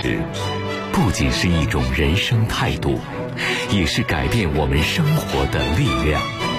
持，不仅是一种人生态度，也是改变我们生活的力量。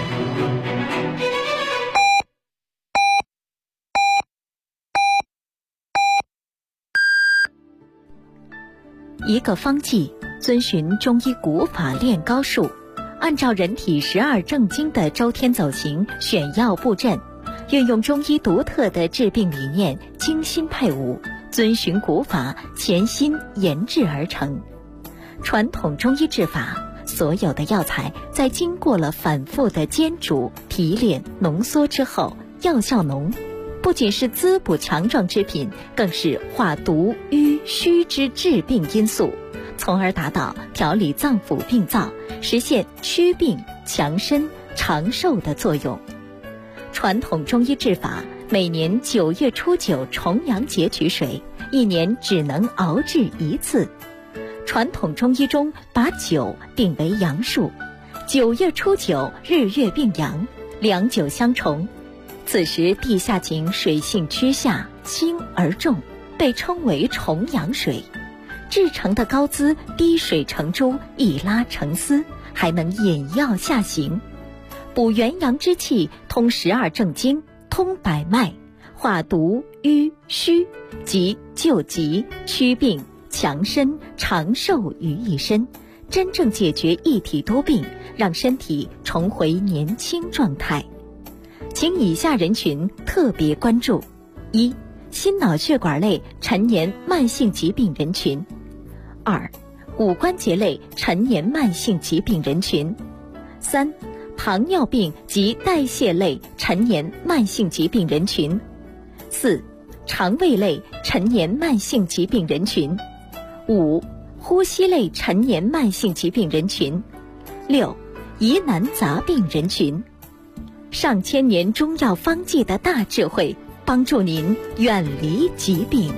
一个方剂遵循中医古法练高术，按照人体12正经的周天走形选药布阵，运用中医独特的治病理念，精心配伍，遵循古法，潜心研制而成。传统中医治法，所有的药材在经过了反复的煎煮、提炼、浓缩之后，药效浓，不仅是滋补强壮之品，更是化毒瘀虚之治病因素，从而达到调理脏腑病灶，实现祛病强身长寿的作用。传统中医治法，每年9月初9重阳节取水，一年只能熬制一次。传统中医中把9定为阳数，9月初9日月并阳，两9相重。此时地下井水性趋下，轻而重，被称为重阳水。制成的膏滋滴水成珠，一拉成丝，还能引药下行，补元阳之气，通12正经，通百脉，化毒瘀虚，即救急祛病强身长寿于一身，真正解决一体多病，让身体重回年轻状态。请以下人群特别关注：一、心脑血管类陈年慢性疾病人群；二、骨关节类陈年慢性疾病人群；三、糖尿病及代谢类陈年慢性疾病人群；四、肠胃类陈年慢性疾病人群；五、呼吸类陈年慢性疾病人群；六、疑难杂病人群。上千年中药方剂的大智慧，帮助您远离疾病。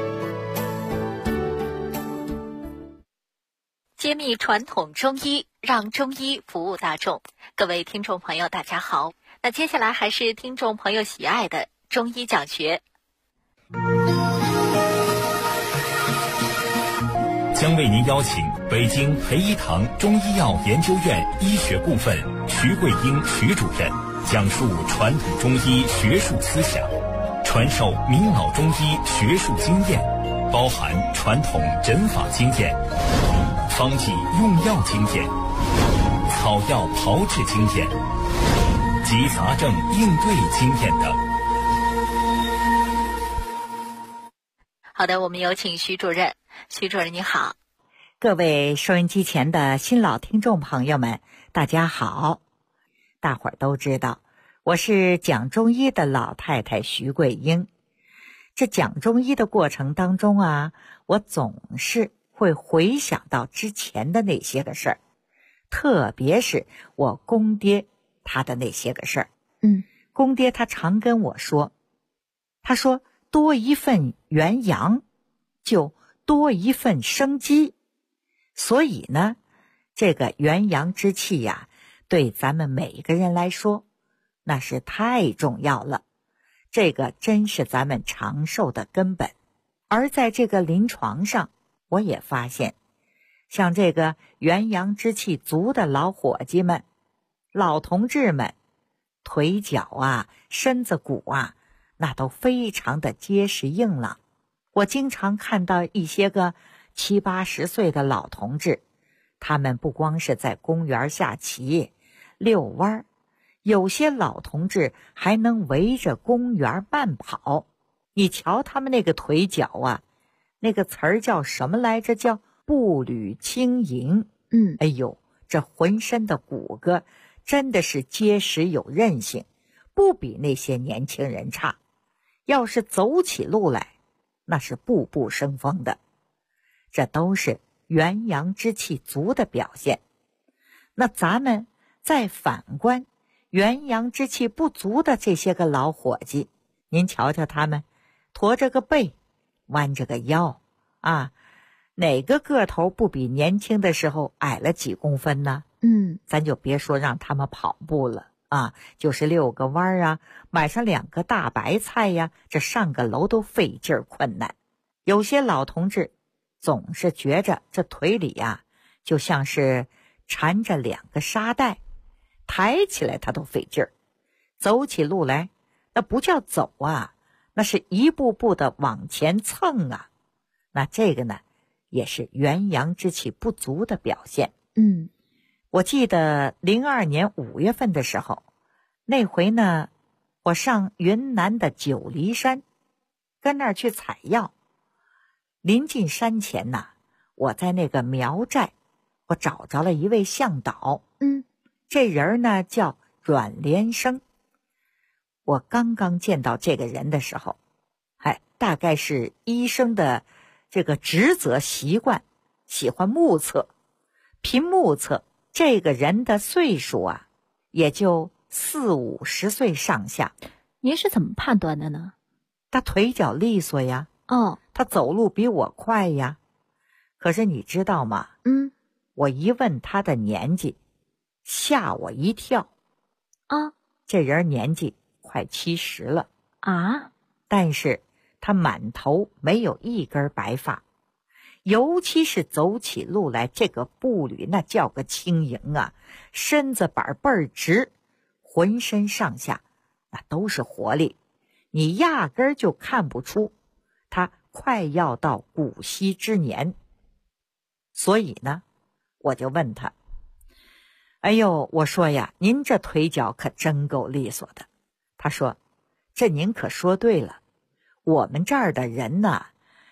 揭秘传统中医，让中医服务大众。各位听众朋友大家好，那接下来还是听众朋友喜爱的中医讲学。 将为您邀请北京培一堂中医药研究院医学部分徐桂英徐主任，讲述传统中医学术思想，传授名老中医学术经验，包含传统诊法经验、方剂用药经验、草药炮制经验及杂症应对经验等。 好的，我们有请徐主任。徐主任你好。 各位收音机前的新老听众朋友们，大家好。大伙儿都知道，我是讲中医的老太太徐桂英。这讲中医的过程当中啊，我总是会回想到之前的那些个事儿，特别是我公爹他的那些个事儿。公爹他常跟我说，他说多一份元阳，就多一份生机。所以呢，这个元阳之气呀，对咱们每一个人来说，那是太重要了。这个真是咱们长寿的根本。而在这个临床上，我也发现，像这个元阳之气足的老伙计们、老同志们，腿脚啊、身子骨啊，那都非常的结实硬朗。我经常看到一些个70、80岁的老同志，他们不光是在公园下棋、遛弯，有些老同志还能围着公园慢跑。你瞧他们那个腿脚啊，那个词儿叫什么来着？叫步履轻盈。哎呦，这浑身的骨骼真的是结实有韧性，不比那些年轻人差。要是走起路来，那是步步生风的。这都是元阳之气足的表现。那咱们再反观元阳之气不足的这些个老伙计，您瞧瞧他们驼着个背，弯着个腰啊，哪个个头不比年轻的时候矮了几公分呢？咱就别说让他们跑步了啊，就是遛个弯啊，买上2个大白菜呀，这上个楼都费劲儿困难。有些老同志总是觉着这腿里呀，就像是缠着2个沙袋，抬起来他都费劲儿，走起路来那不叫走啊，那是一步步的往前蹭啊。那这个呢，也是元阳之气不足的表现。我记得02年5月份的时候，那回呢，我上云南的九黎山，跟那儿去采药。临近山前呐，我在那个苗寨，我找着了一位向导。这人呢叫阮连生。我刚刚见到这个人的时候，大概是医生的这个职责习惯，喜欢目测。凭目测，这个人的岁数啊，也就40、50岁上下。 您是怎么判断的呢？ 他腿脚利索呀，他走路比我快呀。可是你知道吗？我一问他的年纪，吓我一跳。这人年纪快70了啊， 但是他满头没有一根白发，尤其是走起路来，这个步履那叫个轻盈啊，身子板倍儿直，浑身上下那都是活力，你压根儿就看不出他快要到古稀之年。所以呢，我就问他，哎呦，我说呀，您这腿脚可真够利索的。他说，这您可说对了，我们这儿的人呐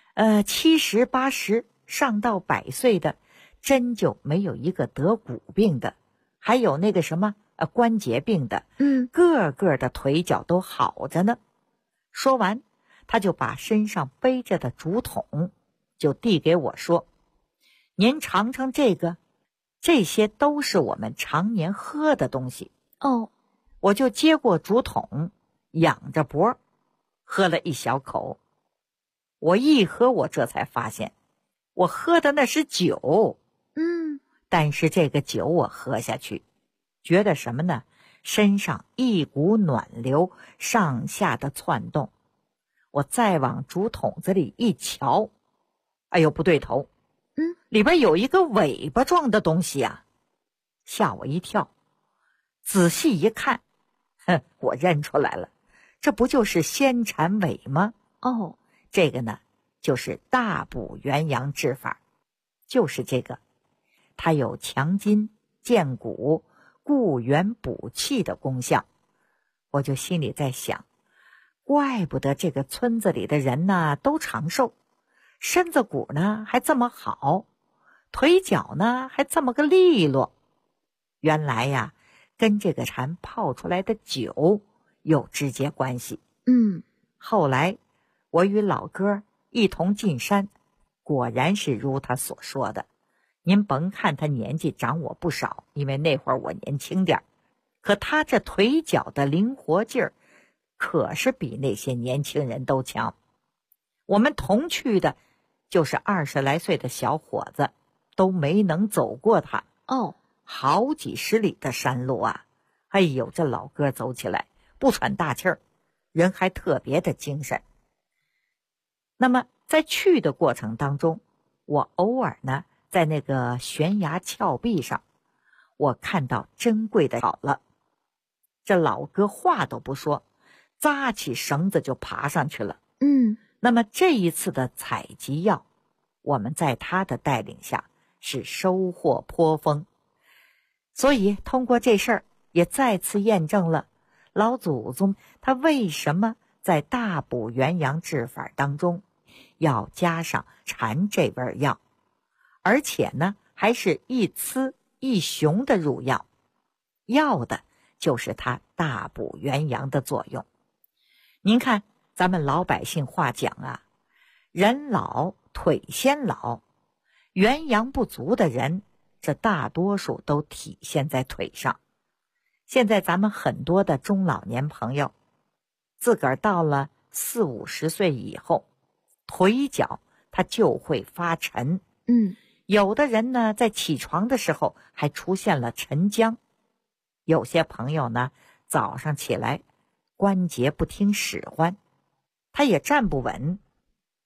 ，70、80上到100岁的，真就没有一个得骨病的，还有那个什么关节病的，个个的腿脚都好着呢。说完，他就把身上背着的竹筒就递给我说，您尝尝这个，这些都是我们常年喝的东西。我就接过竹筒，仰着脖喝了一小口。我一喝，我这才发现我喝的那是酒。但是这个酒我喝下去，觉得什么呢？身上一股暖流上下的窜动。我再往竹筒子里一瞧，哎呦，不对头，里边有一个尾巴状的东西啊，吓我一跳。仔细一看，我认出来了，这不就是仙蝉尾吗？这个呢，就是大补元阳治法，就是这个，它有强筋健骨、固元补气的功效。我就心里在想，怪不得这个村子里的人呢都长寿，身子骨呢还这么好，腿脚呢还这么个利落。原来呀，跟这个蝉泡出来的酒有直接关系。后来我与老哥一同进山，果然是如他所说的。您甭看他年纪长我不少，因为那会儿我年轻点，可他这腿脚的灵活劲儿可是比那些年轻人都强。我们同去的就是20来岁的小伙子，都没能走过他。好几十里的山路啊，哎呦，这老哥走起来不喘大气儿，人还特别的精神。那么在去的过程当中，我偶尔呢在那个悬崖峭壁上，我看到珍贵的草了。这老哥话都不说，扎起绳子就爬上去了。那么这一次的采集药，我们在他的带领下是收获颇丰。所以通过这事儿也再次验证了老祖宗他为什么在大补元阳治法当中要加上蝉这味药，而且呢还是一雌一雄的入药，要的就是它大补元阳的作用。您看咱们老百姓话讲啊，人老腿先老，元阳不足的人，这大多数都体现在腿上。现在咱们很多的中老年朋友，自个儿到了40、50岁以后，腿脚他就会发沉。有的人呢，在起床的时候还出现了沉僵。有些朋友呢，早上起来关节不听使唤，他也站不稳。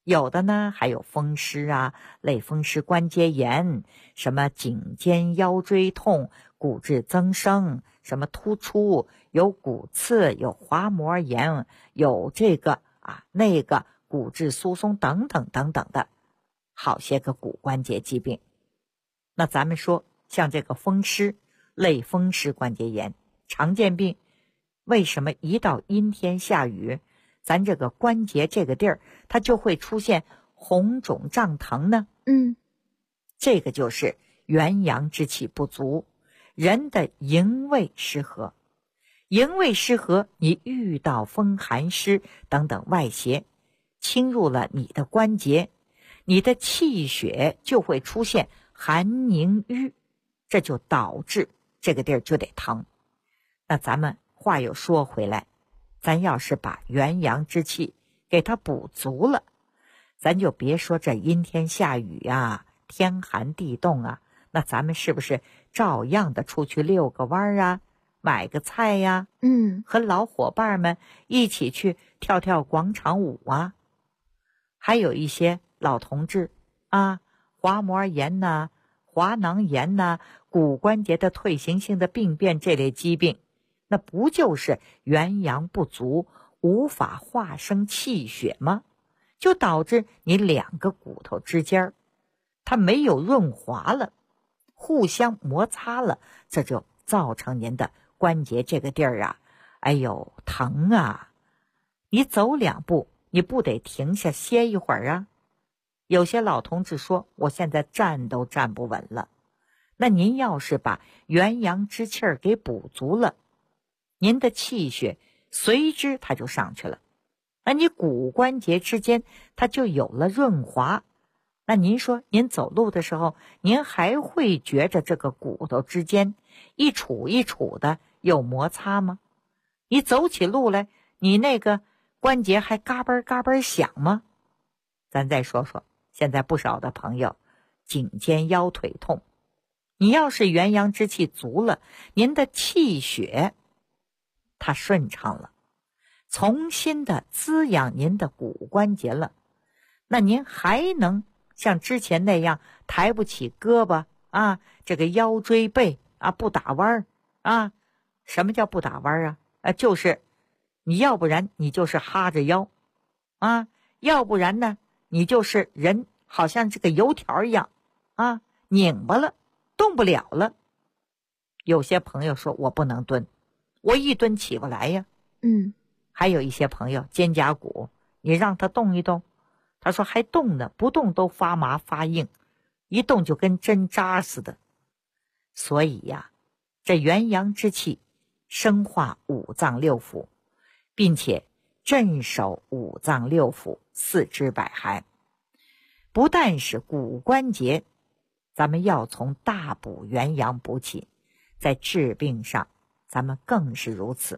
有的呢还有风湿啊、类风湿关节炎，什么颈肩腰椎痛、骨质增生，什么突出，有骨刺，有滑膜炎，有这个那个骨质疏松等等等等的好些个骨关节疾病。那咱们说像这个风湿、类风湿关节炎常见病，为什么一到阴天下雨，咱这个关节这个地儿它就会出现红肿胀疼呢？这个就是元阳之气不足，人的营卫失和。营卫失和，你遇到风寒湿等等外邪侵入了你的关节，你的气血就会出现寒凝瘀，这就导致这个地儿就得疼。那咱们话又说回来，咱要是把元阳之气给它补足了，咱就别说这阴天下雨啊，天寒地冻啊，那咱们是不是照样的出去遛个弯啊，买个菜呀，和老伙伴们一起去跳跳广场舞啊。还有一些老同志滑膜炎呐、滑囊炎呐、骨关节的退行性的病变这类疾病，那不就是元阳不足，无法化生气血吗？就导致你两个骨头之间它没有润滑了，互相摩擦了，这就造成您的关节这个地儿疼啊。你走两步，你不得停下歇一会儿啊？有些老同志说，我现在站都站不稳了。那您要是把元阳之气儿给补足了，您的气血随之它就上去了，那你骨关节之间它就有了润滑。那您说您走路的时候，您还会觉着这个骨头之间一杵一杵的有摩擦吗？你走起路来，你那个关节还嘎嘣嘎嘣响吗？咱再说说现在不少的朋友颈肩腰腿痛，你要是元阳之气足了，您的气血它顺畅了，重新的滋养您的骨关节了，那您还能像之前那样抬不起胳膊这个腰椎背不打弯什么叫不打弯就是你要不然你就是哈着腰要不然呢你就是人好像这个油条一样拧巴了，动不了了。有些朋友说我不能蹲，我一蹲起不来呀。还有一些朋友肩胛骨，你让他动一动，他说还动呢，不动都发麻发硬，一动就跟针扎似的。所以呀，这元阳之气生化五脏六腑，并且镇守五脏六腑、四肢百骸。不但是骨关节，咱们要从大补元阳补起，在治病上咱们更是如此。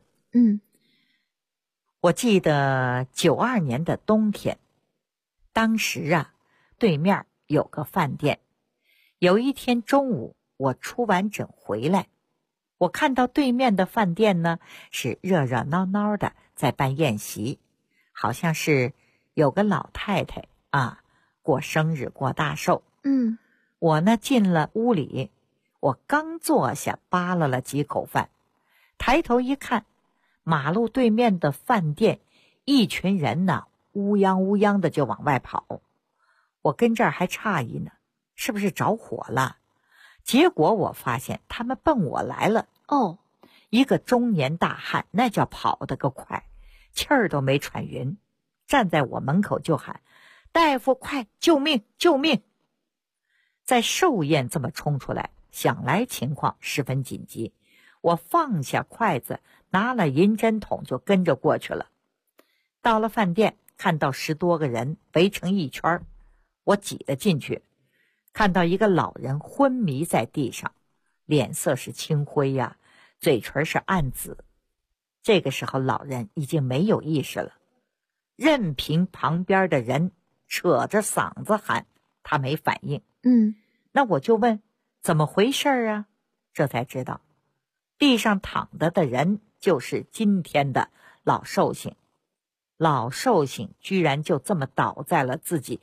我记得92年的冬天，当时对面有个饭店，有一天中午我出完诊回来，我看到对面的饭店呢是热热闹闹的在办宴席，好像是有个老太太过生日过大寿。我呢进了屋里，我刚坐下扒拉了几口饭，抬头一看，马路对面的饭店一群人呢乌泱乌泱的就往外跑。我跟这儿还诧异呢，是不是着火了？结果我发现他们奔我来了。一个中年大汉，那叫跑得个快，气儿都没喘匀，站在我门口就喊：大夫快，救命救命！在寿宴这么冲出来，想来情况十分紧急，我放下筷子，拿了银针筒就跟着过去了。到了饭店，看到10多个人围成一圈，我挤了进去，看到一个老人昏迷在地上，脸色是青灰嘴唇是暗紫。这个时候老人已经没有意识了，任凭旁边的人扯着嗓子喊，他没反应。那我就问怎么回事啊？这才知道地上躺着的人就是今天的老寿星。 老寿星居然就这么倒在了自己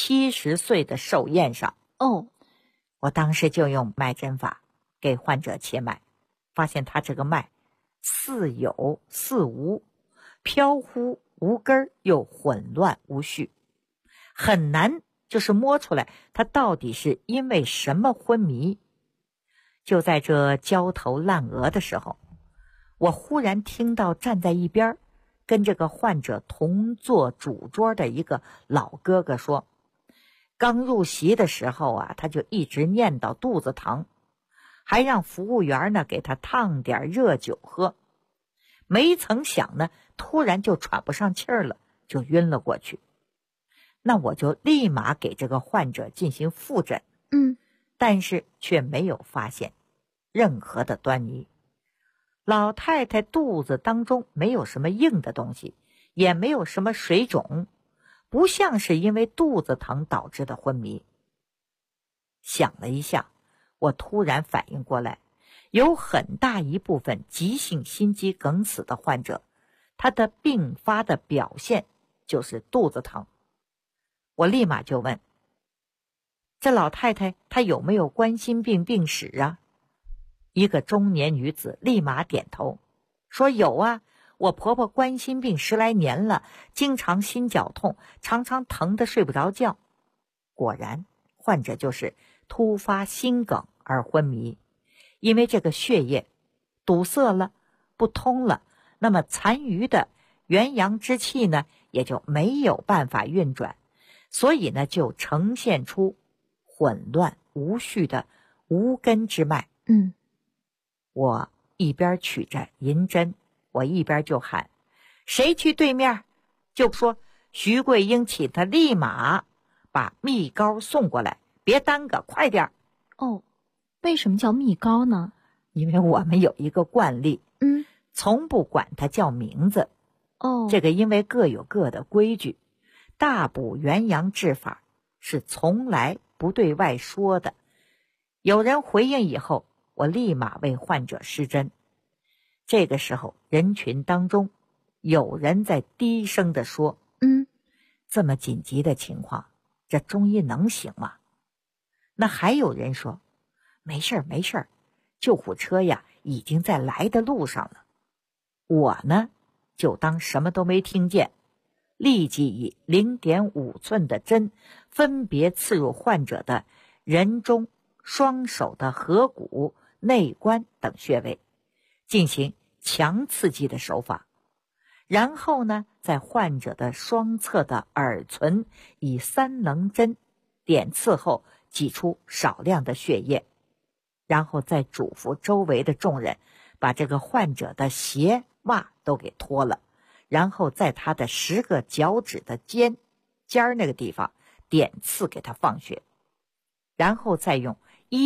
70岁的寿宴上。 哦， 我当时就用脉诊法给患者切脉，发现他这个脉似有似无，飘忽无根又混乱无序，很难就是摸出来他到底是因为什么昏迷。就在这焦头烂额的时候，我忽然听到站在一边跟这个患者同坐主桌的一个老哥哥说，刚入席的时候啊，他就一直念叨肚子疼，还让服务员呢给他烫点热酒喝。没曾想呢，突然就喘不上气儿了，就晕了过去。那我就立马给这个患者进行复诊，但是却没有发现任何的端倪。老太太肚子当中没有什么硬的东西，也没有什么水肿，不像是因为肚子疼导致的昏迷。想了一下，我突然反应过来，有很大一部分急性心肌梗死的患者，他的并发的表现就是肚子疼。我立马就问，这老太太她有没有冠心病病史啊？一个中年女子立马点头，说有啊，我婆婆冠心病10来年了，经常心绞痛，常常疼得睡不着觉。果然，患者就是突发心梗而昏迷，因为这个血液堵塞了，不通了，那么残余的元阳之气呢，也就没有办法运转，所以呢，就呈现出混乱无序的无根之脉。我一边取着银针，我一边就喊，谁去对面？就说徐桂英请他立马把蜜膏送过来，别耽搁，快点。 哦，为什么叫蜜膏呢？ 因为我们有一个惯例，从不管它叫名字。 哦， 这个因为各有各的规矩，大补元阳治法是从来不对外说的。有人回应以后，我立马为患者施针。这个时候，人群当中有人在低声地说，这么紧急的情况，这中医能行吗？那还有人说，没事儿没事儿，救护车呀已经在来的路上了。我呢就当什么都没听见，立即以0.5寸的针分别刺入患者的人中、双手的合谷、内关等穴位，进行强刺激的手法。然后呢，在患者的双侧的耳唇以3棱针点刺后，挤出少量的血液，然后再嘱咐周围的众人把这个患者的鞋袜都给脱了，然后在他的10个脚趾的尖儿那个地方点刺给他放血，然后再用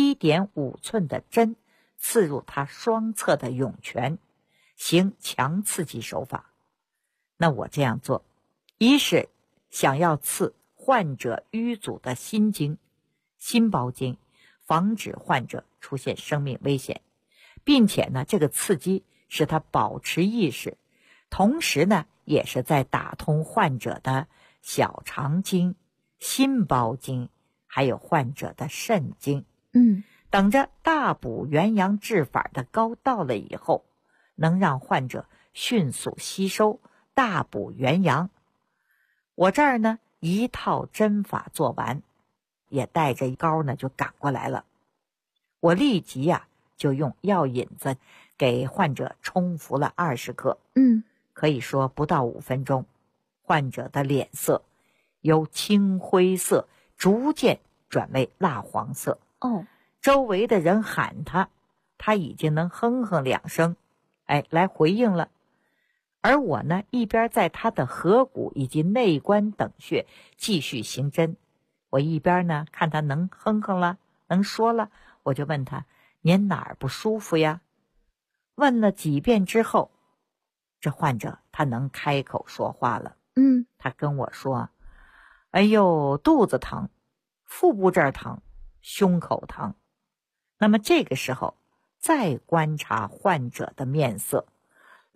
1.5寸的针刺入他双侧的涌泉，行强刺激手法。那我这样做，一是想要刺患者瘀阻的心经、心包经，防止患者出现生命危险，并且呢，这个刺激使他保持意识，同时呢，也是在打通患者的小肠经、心包经，还有患者的肾经。等着大补元阳治法的膏到了以后，能让患者迅速吸收，大补元阳。我这儿呢，一套针法做完，也带着膏呢就赶过来了。我立即就用药引子给患者冲服了20克。可以说不到5分钟，患者的脸色由青灰色逐渐转为蜡黄色。周围的人喊他，他已经能哼哼2声，来回应了。而我呢，一边在他的合谷以及内关等穴继续行针，我一边呢看他能哼哼了，能说了，我就问他，您哪儿不舒服呀？问了几遍之后，这患者他能开口说话了。他跟我说，哎呦，肚子疼，腹部这儿疼，胸口疼。那么这个时候再观察患者的面色，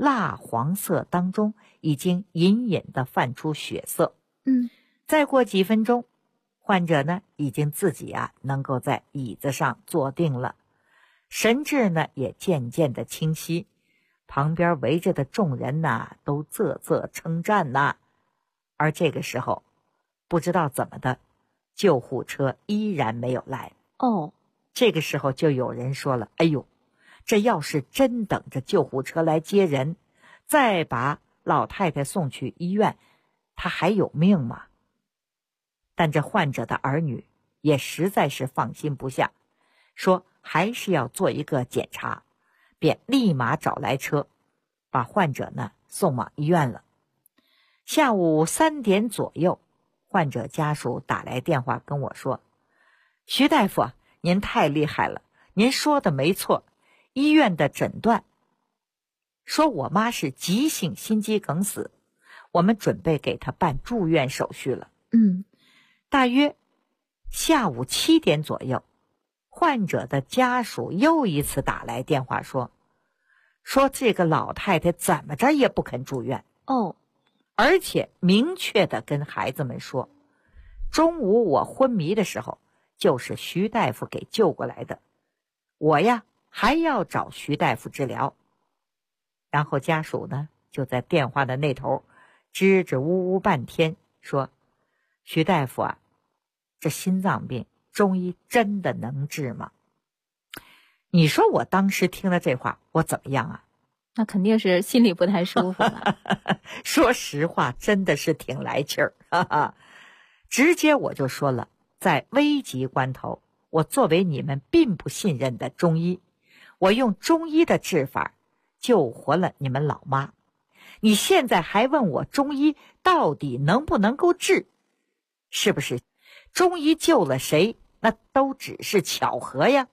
蜡黄色当中已经隐隐地泛出血色。再过几分钟，患者呢已经自己能够在椅子上坐定了，神志呢也渐渐的清晰，旁边围着的众人都啧啧称赞而这个时候不知道怎么的，救护车依然没有来。这个时候就有人说了，哎呦，这要是真等着救护车来接人，再把老太太送去医院，她还有命吗？但这患者的儿女也实在是放心不下，说还是要做一个检查，便立马找来车，把患者呢送往医院了。下午3点左右，患者家属打来电话跟我说，徐大夫，您太厉害了，您说的没错，医院的诊断说我妈是急性心肌梗死，我们准备给她办住院手续了。大约下午7点左右，患者的家属又一次打来电话说这个老太太怎么着也不肯住院。而且明确地跟孩子们说，中午我昏迷的时候就是徐大夫给救过来的，我还要找徐大夫治疗。然后家属呢就在电话的那头支支吾吾半天，说徐大夫这心脏病中医真的能治吗？你说我当时听了这话我怎么样那肯定是心里不太舒服了。 说实话真的是挺来气儿，直接我就说了，在危急关头，我作为你们并不信任的中医，我用中医的治法救活了你们老妈，你现在还问我中医到底能不能够治，是不是中医救了谁那都只是巧合呀。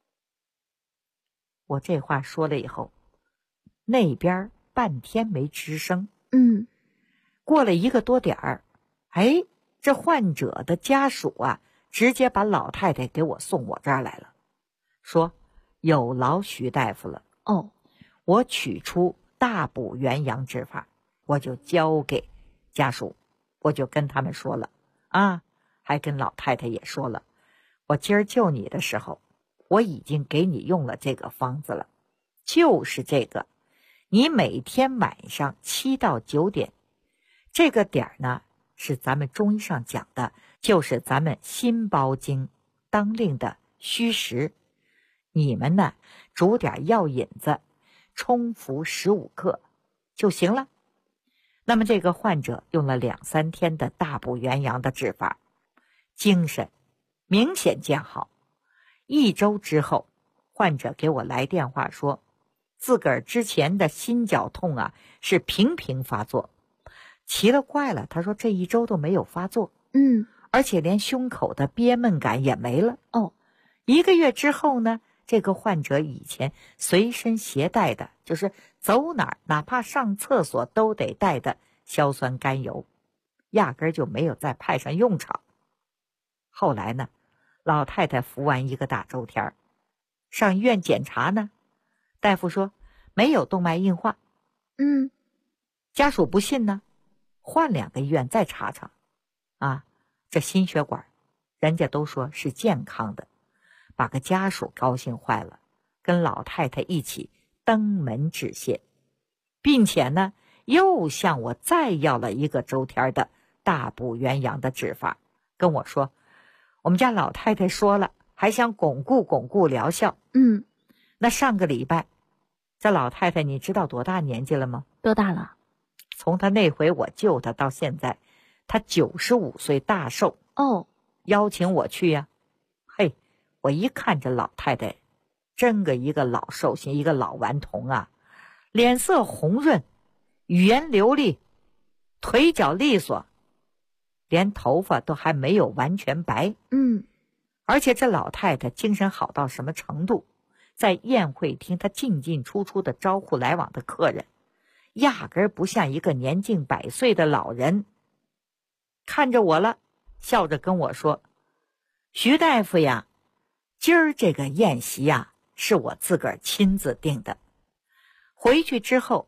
我这话说了以后，那边半天没吱声。过了1个多点儿，这患者的家属直接把老太太给我送我这儿来了，说有劳徐大夫了。我取出大补元阳之法，我就交给家属，我就跟他们说了还跟老太太也说了，我今儿救你的时候，我已经给你用了这个方子了，就是这个，你每天晚上7到9点，这个点呢是咱们中医上讲的，就是咱们心包经当令的虚实，你们呢煮点药引子，冲服15克就行了。那么这个患者用了2、3天的大补元阳的治法，精神明显见好。1周之后，患者给我来电话说，自个儿之前的心绞痛是频频发作，奇了怪了，他说这1周都没有发作，而且连胸口的憋闷感也没了。1个月之后呢，这个患者以前随身携带的，就是走哪儿哪怕上厕所都得带的硝酸甘油，压根儿就没有再派上用场。后来呢，老太太服完1个大周天，上医院检查呢，大夫说没有动脉硬化。家属不信呢，换2个医院再查查这心血管人家都说是健康的，把个家属高兴坏了，跟老太太一起登门致谢，并且呢又向我再要了1个周天的大补元阳的治法，跟我说我们家老太太说了，还想巩固疗效。那上个礼拜这老太太你知道多大年纪了吗？ 多大了？ 从她那回我救她到现在，她95岁大寿。邀请我去呀。我一看这老太太真个一个老寿星，一个老顽童脸色红润，语言流利，腿脚利索，连头发都还没有完全白。而且这老太太精神好到什么程度，在宴会厅她进进出出的招呼来往的客人，压根儿不像一个年近100岁的老人。看着我了，笑着跟我说，徐大夫呀，今儿这个宴席是我自个儿亲自订的，回去之后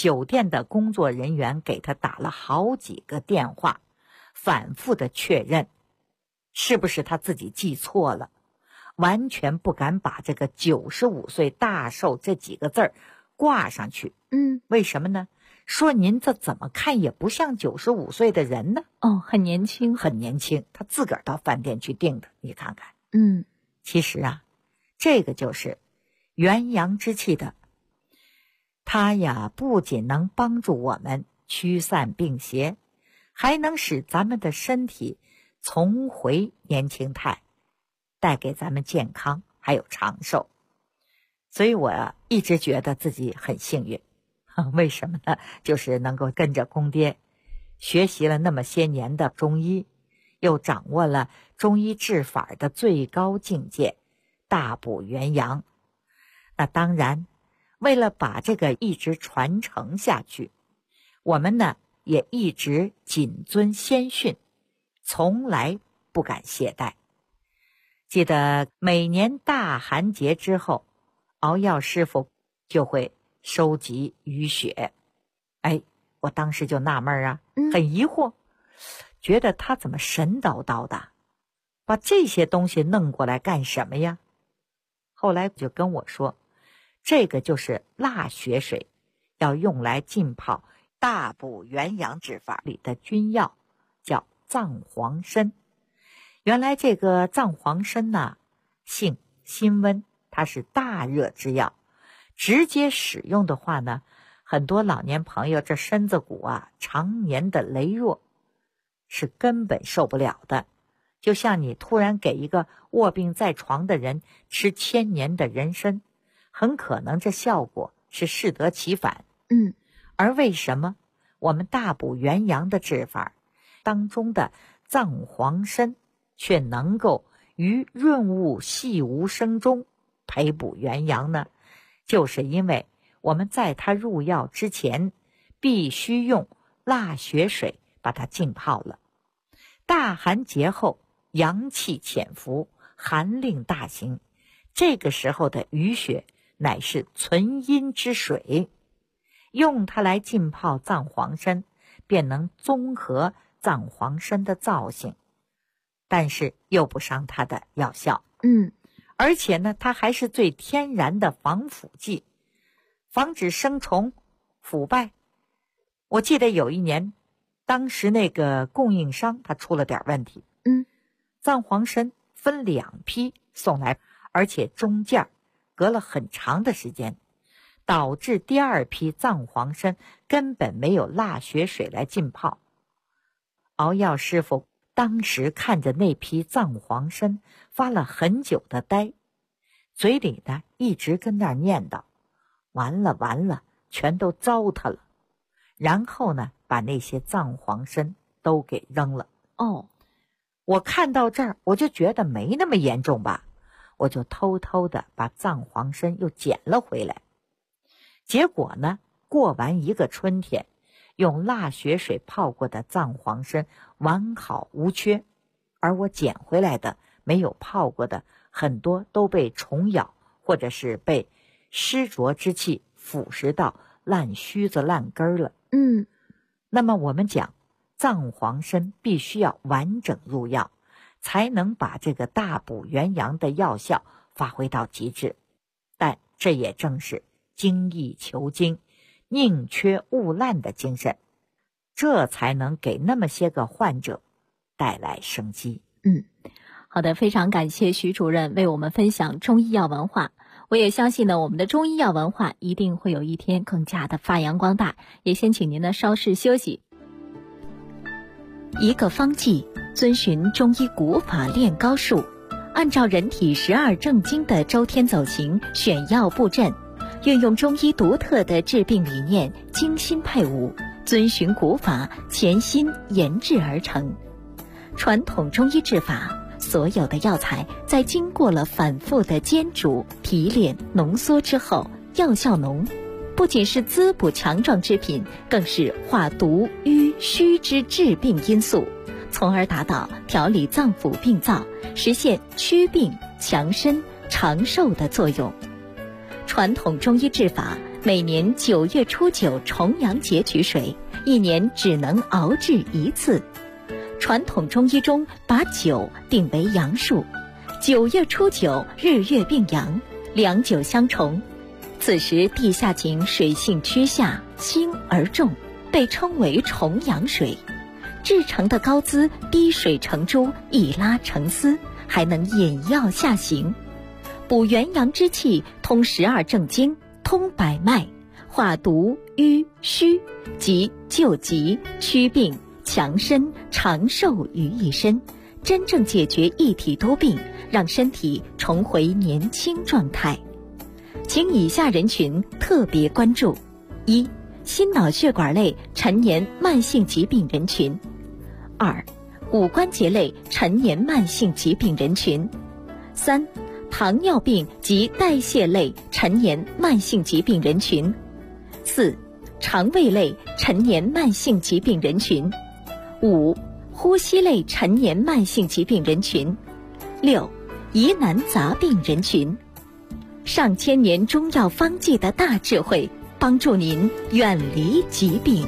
酒店的工作人员给他打了好几个电话，反复的确认是不是他自己记错了，完全不敢把这个95岁大寿这几个字儿挂上去。为什么呢？说您这怎么看也不像95岁的人呢。 很年轻， 很年轻，他自个儿到饭店去订的，你看看。其实啊，这个就是元阳之气的，它呀不仅能帮助我们驱散病邪，还能使咱们的身体重回年轻态，带给咱们健康还有长寿。所以我一直觉得自己很幸运。为什么呢？就是能够跟着公爹学习了那么些年的中医，又掌握了中医治法的最高境界，大补元阳。那当然，为了把这个一直传承下去，我们呢也一直谨遵先训，从来不敢懈怠。记得每年大寒节之后，熬药师傅就会收集淤血。我当时就纳闷啊，很疑惑，觉得他怎么神叨叨的，把这些东西弄过来干什么呀？后来就跟我说，这个就是蜡血水，要用来浸泡大补元阳之法里的君药，叫藏黄参。原来这个藏黄参呢，性辛温，它是大热之药，直接使用的话呢，很多老年朋友这身子骨啊常年的羸弱，是根本受不了的。就像你突然给一个卧病在床的人吃1000年的人参，很可能这效果是适得其反。而为什么我们大补元阳的治法当中的藏黄参却能够于润物细无声中培补元阳呢？就是因为我们在它入药之前，必须用蜡血水把它浸泡了。大寒节后，阳气潜伏，寒令大行，这个时候的淤血乃是存阴之水，用它来浸泡藏黄参，便能综合藏黄参的造性，但是又不伤它的药效。而且呢，它还是最天然的防腐剂，防止生虫腐败。我记得有一年，当时那个供应商他出了点问题，藏黄参分2批送来，而且中间隔了很长的时间，导致第2批藏黄参根本没有蜡血水来浸泡。熬药师傅当时看着那批藏黄参发了很久的呆，嘴里呢一直跟那儿念叨，完了完了，全都糟蹋了。然后呢把那些藏黄参都给扔了。我看到这儿我就觉得没那么严重吧，我就偷偷的把藏黄参又捡了回来。结果呢，过完一个春天，用蜡血水泡过的藏黄参完好无缺，而我捡回来的没有泡过的，很多都被虫咬，或者是被湿浊之气腐蚀到烂须子烂根了。那么我们讲藏黄参必须要完整入药，才能把这个大补元阳的药效发挥到极致。但这也正是精益求精，宁缺毋滥的精神，这才能给那么些个患者带来生机。 好的，非常感谢徐主任为我们分享中医药文化。我也相信呢，我们的中医药文化一定会有一天更加的发扬光大。也先请您呢稍事休息。 一个方剂遵循中医古法炼膏术，按照人体12正经的周天走形选药布阵，运用中医独特的治病理念，精心配伍，遵循古法，潜心研制而成。传统中医治法，所有的药材在经过了反复的煎煮、提炼、浓缩之后，药效浓，不仅是滋补强壮之品，更是化毒瘀虚之治病因素，从而达到调理脏腑病灶，实现祛病强身长寿的作用。传统中医治法每年9月初9重阳节取水，一年只能熬制一次。传统中医中把9定为阳数，9月初9日月并阳，良久相重。此时地下井水性趋下，轻而重，被称为重阳水。制成的膏滋滴水成珠，一拉成丝，还能引药下行，补元阳之气，通12正经，通百脉，化毒瘀虚，及救急祛病强身长寿于一身，真正解决一体多病，让身体重回年轻状态。请以下人群特别关注：一、心脑血管类陈年慢性疾病人群；二、骨关节类陈年慢性疾病人群；三、糖尿病及代谢类陈年慢性疾病人群；四、肠胃类陈年慢性疾病人群；五、呼吸类陈年慢性疾病人群；六、疑难杂病人群。上千年中药方剂的大智慧，帮助您远离疾病。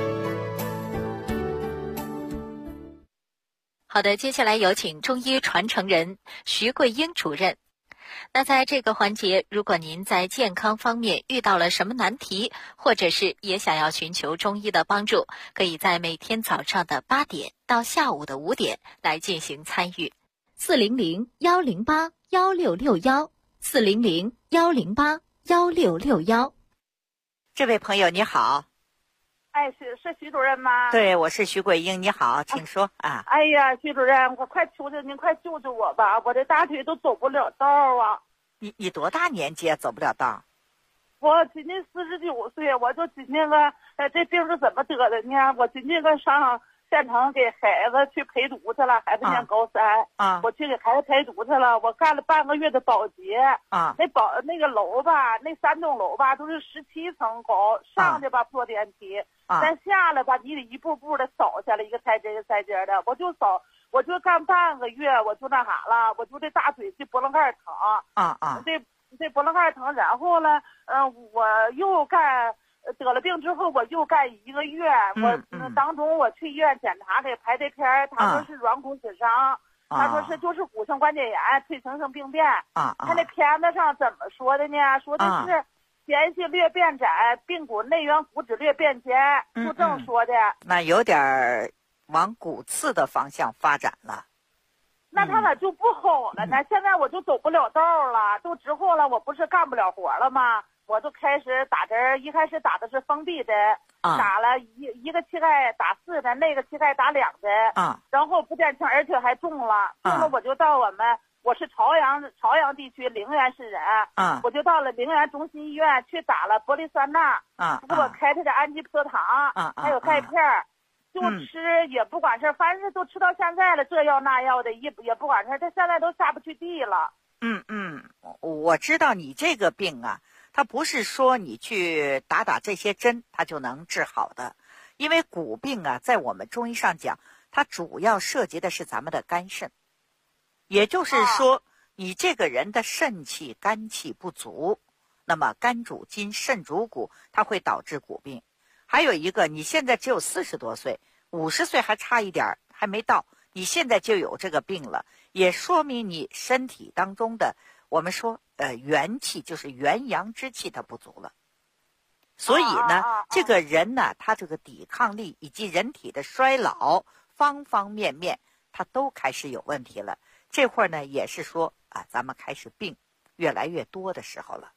好的，接下来有请中医传承人徐桂英主任。那在这个环节，如果您在健康方面遇到了什么难题，或者是也想要寻求中医的帮助，可以在每天早上的8点到下午的5点来进行参与。400-108-1661，400-108-1661。 这位朋友你好。 哎，是徐主任吗？ 对，我是徐桂英，你好，请说啊。 哎呀，徐主任，我快求求您，快救救我吧！我这大腿都走不了道啊！ 你多大年纪啊，走不了道？ 我今年49岁，我就今年这病是怎么得的呢？我今年上县城给孩子去陪读去了，孩子念高3 啊， 我去给孩子陪读去了，我干了半个月的保洁啊， 那个楼吧，那3栋楼吧都是17层高，上去吧坐电梯。但下来吧，你得一步步的扫下来，一个台阶一个台阶的。我就干半个月，我就那啥了，我就这大腿这脖棱盖疼这脖棱盖疼。然后呢，我又得了病之后，我又干1个月。当中我去医院检查，给排这片，他说是软骨损伤，他说是就是骨性关节炎退行性病变。他那片子上怎么说的呢？说的是间隙略变窄，髌骨内缘骨质略变尖，就这么说的。 那有点往骨刺的方向发展了。 那他咋就不好了呢？现在我就走不了道了，都之后了，我不是干不了活了吗？我就开始打针，一开始打的是封闭针，打了一个膝盖打4针，那个膝盖打2针，然后不见轻，而且还重了。我就到我是朝阳地区陵园市人，我就到了陵园中心医院去打了玻利酸钠，给我开的安吉坡糖，还有钙片，就吃也不管事，反正都吃到现在了，这药那药的也不管事，这现在都下不去地了。 我知道你这个病啊，它不是说你去打这些针它就能治好的，因为骨病啊，在我们中医上讲，它主要涉及的是咱们的肝肾。也就是说，你这个人的肾气、肝气不足，那么肝主筋，肾主骨，它会导致骨病。还有一个，你现在只有40多岁，50岁还差一点，还没到，你现在就有这个病了，也说明你身体当中的我们说元气，就是元阳之气它不足了。所以呢，这个人呢，他这个抵抗力以及人体的衰老，方方面面，他都开始有问题了。这会儿呢，也是说咱们开始病越来越多的时候了，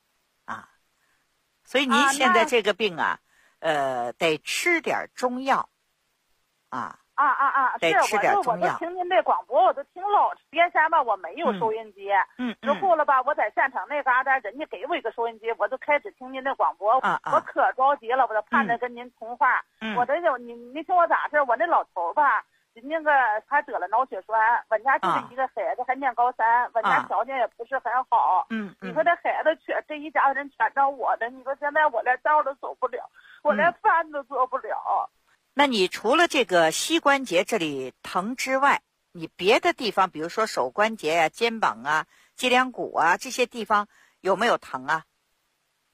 所以您现在这个病得吃点中药，得吃点中药。 我都听您这广播，我都听老原先吧，我没有收音机，之后了吧，我在县城那嘎达，人家给我一个收音机，我就开始听您的广播，我可着急了，我就盼着跟您通话。我这就你听我咋事？我那老头吧。那个他得了脑血栓，我家就是一个孩子，还念高3，我家条件也不是很好。你说这孩子这一家子人全照我的，你说现在我连道都走不了，我连饭都做不了。 那你除了这个膝关节这里疼之外，你别的地方，比如说手关节啊、肩膀啊、脊梁骨啊这些地方有没有疼啊？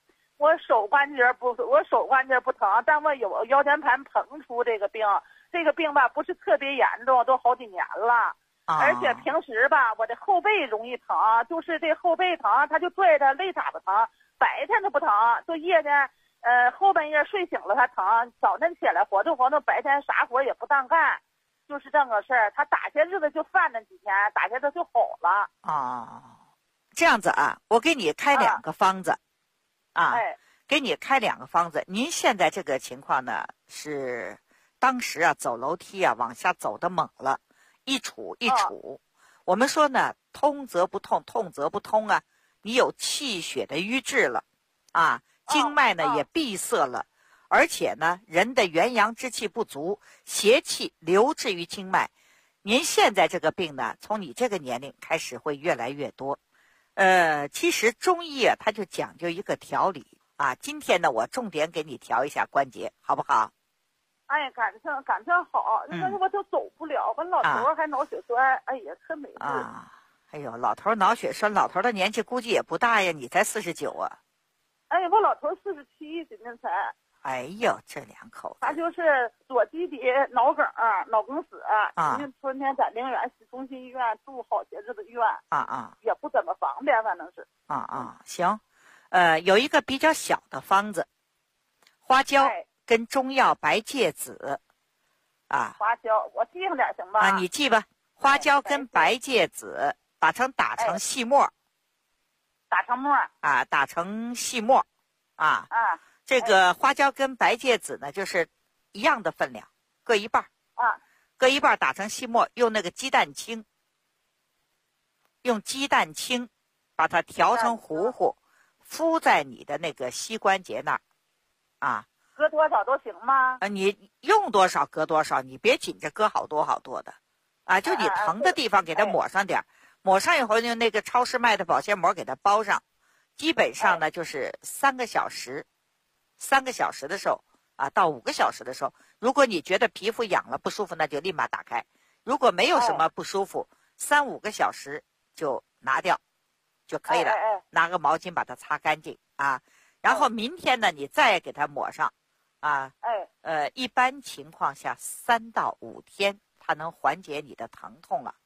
我手关节不疼，但我有腰间盘膨出这个病吧不是特别严重，都好几年了。而且平时吧，我的后背容易疼，就是这后背疼，它就拽着肋叉子疼，白天它不疼，就夜间后半夜睡醒了它疼，早晨起来活动活动，白天啥活也不当干，就是这个事儿。它打些日子就犯那几天，打些日子就好了。 这样子啊，我给你开2个方子给你开2个方子。您现在这个情况呢，是当时啊走楼梯啊往下走的猛了，一杵。我们说呢，通则不痛，痛则不通啊。你有气血的瘀滞了经脉呢也闭塞了，而且呢人的元阳之气不足，邪气留滞于经脉。您现在这个病呢，从你这个年龄开始会越来越多。其实中医啊，它就讲究一个调理今天呢，我重点给你调一下关节，好不好？ 哎，感情好，因为我就走不了，我老头还脑血栓，哎呀，可没劲哎呦，老头脑血栓，老头的年纪估计也不大呀，你才49啊。 哎，我老头47，今年才。 哎呦，这2口子。 他就是左基底脑梗死，春天在陵园中心医院住好些日子院也不怎么方便，反正是行。有一个比较小的方子，花椒跟中药白芥子花椒我记上点行吧？ 你记吧，花椒跟白芥子打成细末，打成细末这个花椒跟白芥子呢，就是一样的分量，各一半各一半打成细末，用那个鸡蛋清把它调成糊糊，敷在你的那个膝关节那儿搁多少都行吗？ 你用多少搁多少，你别紧着搁好多好多的就你疼的地方给它抹上点，抹上以后用那个超市卖的保鲜膜给它包上，基本上呢就是3个小时的时候到5个小时的时候，如果你觉得皮肤痒了不舒服，那就立马打开，如果没有什么不舒服，3-5个小时就拿掉就可以了，拿个毛巾把它擦干净然后明天呢你再给它抹上一般情况下3到5天它能缓解你的疼痛了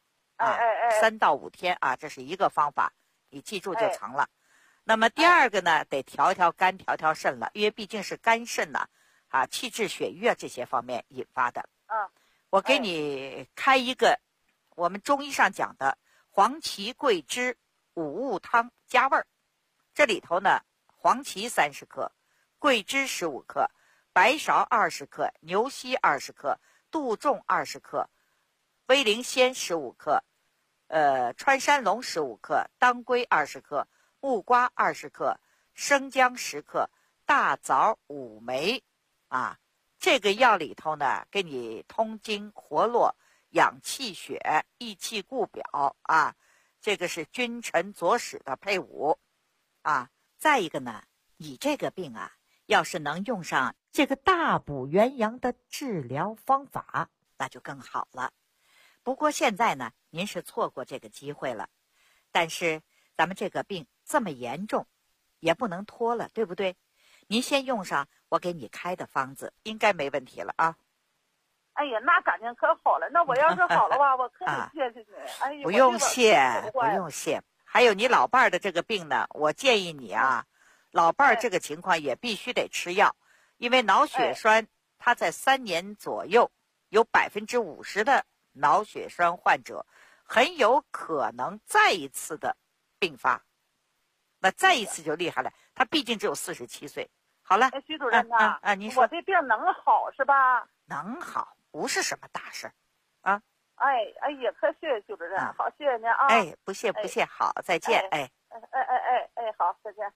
3到5天这是一个方法，你记住就成了。那么第2个呢，得调调肝调调肾了，因为毕竟是肝肾呢气滞血瘀这些方面引发的。我给你开一个我们中医上讲的黄芪桂枝五物汤加味儿，这里头呢黄芪30克，桂枝15克，白芍20克，牛膝20克，杜仲20克，威灵仙15克，川山龙15克，当归20克，木瓜20克，生姜10克，大枣5枚这个药里头呢，给你通经活络，养气血，益气固表这个是君臣佐使的配伍再一个呢，你这个病要是能用上这个大补元阳的治疗方法，那就更好了。不过现在呢，您是错过这个机会了，但是咱们这个病这么严重，也不能拖了，对不对？您先用上我给你开的方子，应该没问题了哎呀，那感情可好了，那我要是好了吧，我可得谢谢你。哎呀， 不用谢。还有你老伴儿的这个病呢，我建议你老伴儿这个情况也必须得吃药，因为脑血栓它在3年左右有50%的脑血栓患者很有可能再一次的并发，那再一次就厉害了，他毕竟只有47岁。好了， 徐主任您说我这病能好是吧？ 能好，不是什么大事哎呀，可谢谢徐主任，好，谢谢您不谢，好，再见， 好，再见。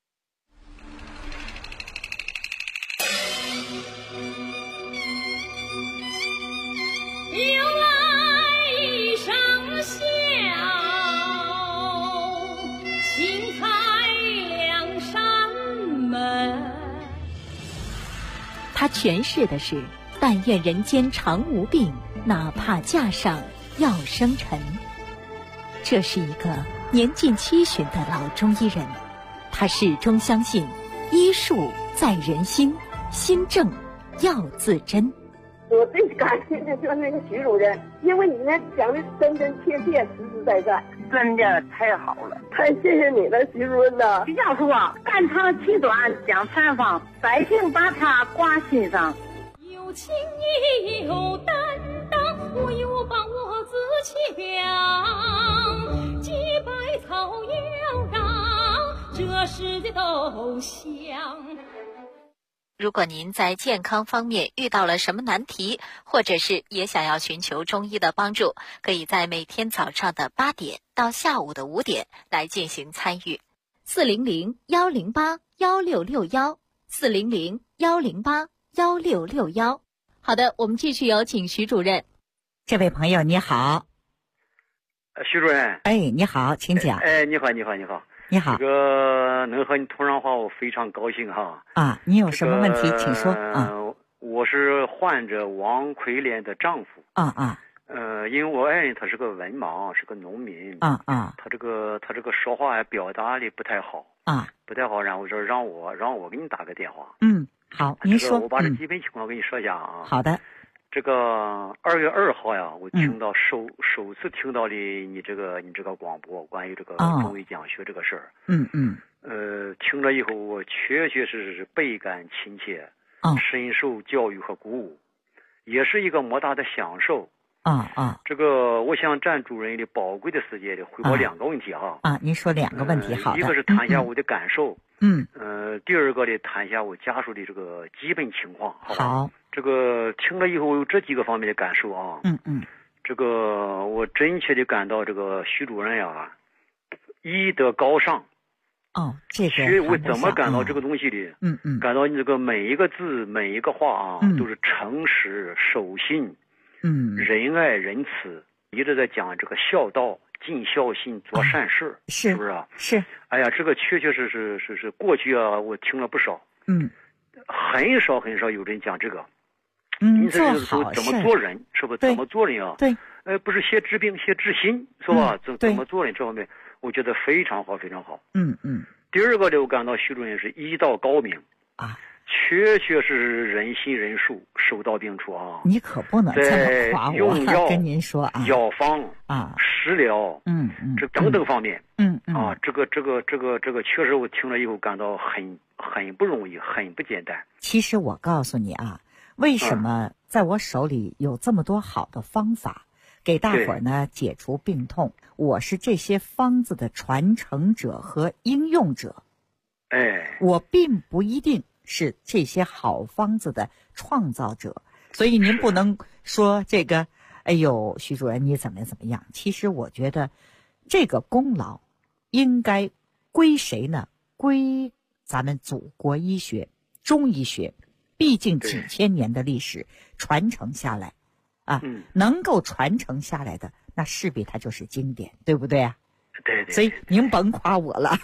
有来一声笑，轻开两扇门。 他诠释的是但愿人间常无病，哪怕架上要生尘。这是一个年近70的老中医人，他始终相信医术在人心，心正要自珍。 我最感谢的就是那个徐主任，因为你那讲的真真切切、实实在在， 真的太好了， 太谢谢你了，徐主任呐！ 徐教授啊，肝肠气短讲禅方，百姓把他挂心上。 有情义有担当，我有把握自强，几百草要让这世界都香。 如果您在健康方面遇到了什么难题，或者是也想要寻求中医的帮助，可以在每天早上的8点到下午的5点来进行参与。400-108-1661，400-108-1661。好的，我们继续有请徐主任。 这位朋友你好。 徐主任。 哎，你好，请讲。 你好。你好，这个能和你通上话，我非常高兴哈。 啊，你有什么问题，请说啊。 我是患者王奎莲的丈夫。因为我爱人他是个文盲，是个农民。他这个说话表达的不太好。然后说让我给你打个电话。 好，您说。 我把这基本情况跟你说一下啊。 好的。 这个2月2号呀，我听到首次听到的你这个广播，关于这个中医讲学这个事儿。听了以后，我确实是倍感亲切，深受教育和鼓舞，也是一个莫大的享受。这个我想占主任的宝贵的时间的汇报2个问题哈。 您说2个问题，好的。 一个是谈一下我的感受。第二个呢，谈一下我家属的这个基本情况。 好。 这个听了以后有这几个方面的感受啊。这个我真切的感到这个徐主任呀，医德高尚。 这个我怎么感到这个东西的？感到你这个每一个字每一个话啊，都是诚实守信。仁爱仁慈，一直在讲这个孝道、尽孝心、做善事，是不是啊？ 是。 哎呀，这个确是过去啊，我听了不少。很少有人讲这个。你这就是说怎么做人，是不是？怎么做人啊？ 对。 不是先治病，先治心，是吧？怎么做人这方面，我觉得非常好，非常好。第二个呢，我感到徐主任是医道高明啊。确是人心仁术，手到病除啊！ 你可不能这么夸我， 用药跟您说啊， 药方啊，食疗，这等等方面，这个确实我听了以后感到很不容易，很不简单。 其实我告诉你啊，为什么在我手里有这么多好的方法，给大伙儿呢解除病痛？我是这些方子的传承者和应用者。我并不一定是这些好方子的创造者，所以您不能说这个哎呦徐主任你怎么样。其实我觉得这个功劳应该归谁呢？归咱们祖国医学中医学，毕竟几千年的历史传承下来能够传承下来的，那势必它就是经典，对不对啊？ 对， 所以您甭夸我了。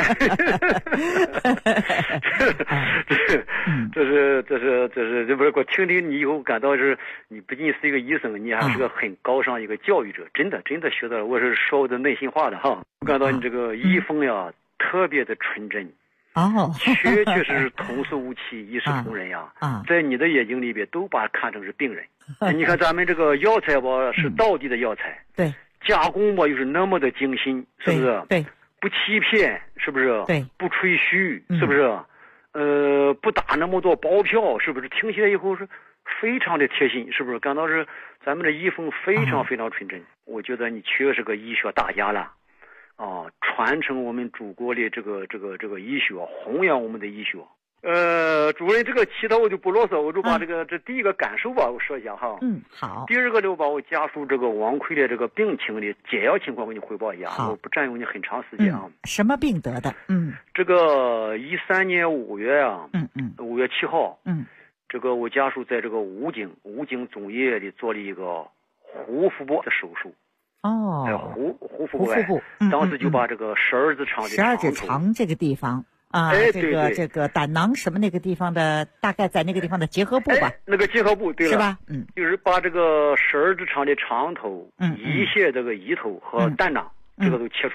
这不是我听你以后感到是你不仅是一个医生，你还是个很高尚一个教育者，真的学到了，我是说我的内心话的哈。我感到你这个医风呀特别的纯真。确是同是无期，一视同仁呀。在你的眼睛里边都把它看成是病人。你看咱们这个药材吧，是道地的药材。 对。 加工吧又是那么的精心，是不是？ 对。 不欺骗，是不是？ 对。 不吹嘘，是不是？不打那么多包票，是不是？听起来以后是非常的贴心，是不是？感到是咱们的医风非常纯真。我觉得你确实个医学大家了。传承我们祖国的这个医学，弘扬我们的医学。主任，这个其他我就不啰嗦，我就把这第一个感受吧，我说一下哈。 好。 第二个呢，我把我家属这个王奎的这个病情的简要情况给你汇报一下，我不占用你很长时间啊。 什么病得的？ 这个13年5月啊，5月7号，这个我家属在这个武警总医院里做了一个壶腹部的手术。壶腹部，当时就把这个12指肠这个地方这个胆囊什么那个地方的，大概在那个地方的结合部吧。 那个结合部，对了， 是吧？ 就是把这个12指肠的肠头、胰腺这个胰头和胆囊，这个都切除了。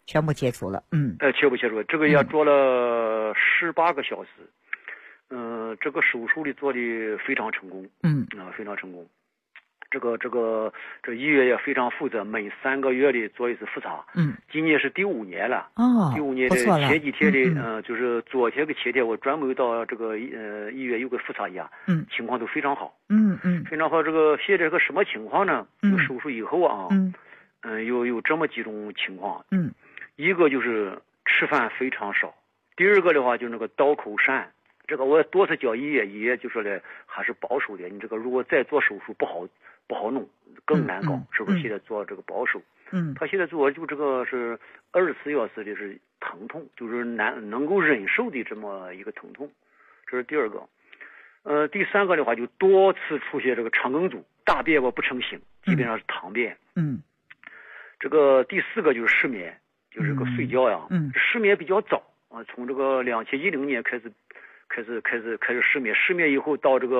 全部切除了。 全部切除了，这个也做了18个小时。这个手术的做的非常成功。非常成功。这医院也非常负责，每3个月的做一次复查。今年是第5年了。第5年的前几天的就是昨天跟前天我专门到这个医院又给复查一下。情况都非常好。非常好。这个现在是个什么情况呢？手术以后啊，有这么几种情况。一个就是吃饭非常少，第二个的话就是那个刀口疝。这个我多次教医院就说的还是保守的，你这个如果再做手术不好弄，更难搞，是不是？现在做这个保守。他现在做就这个是24小时的是疼痛，就是能够忍受的这么一个疼痛，这是第二个。第三个的话就多次出现这个肠梗阻，大便不成形，基本上是溏便。这个第四个就是失眠，就是个睡觉呀。失眠比较早啊，从这个2010年开始失眠，失眠以后到到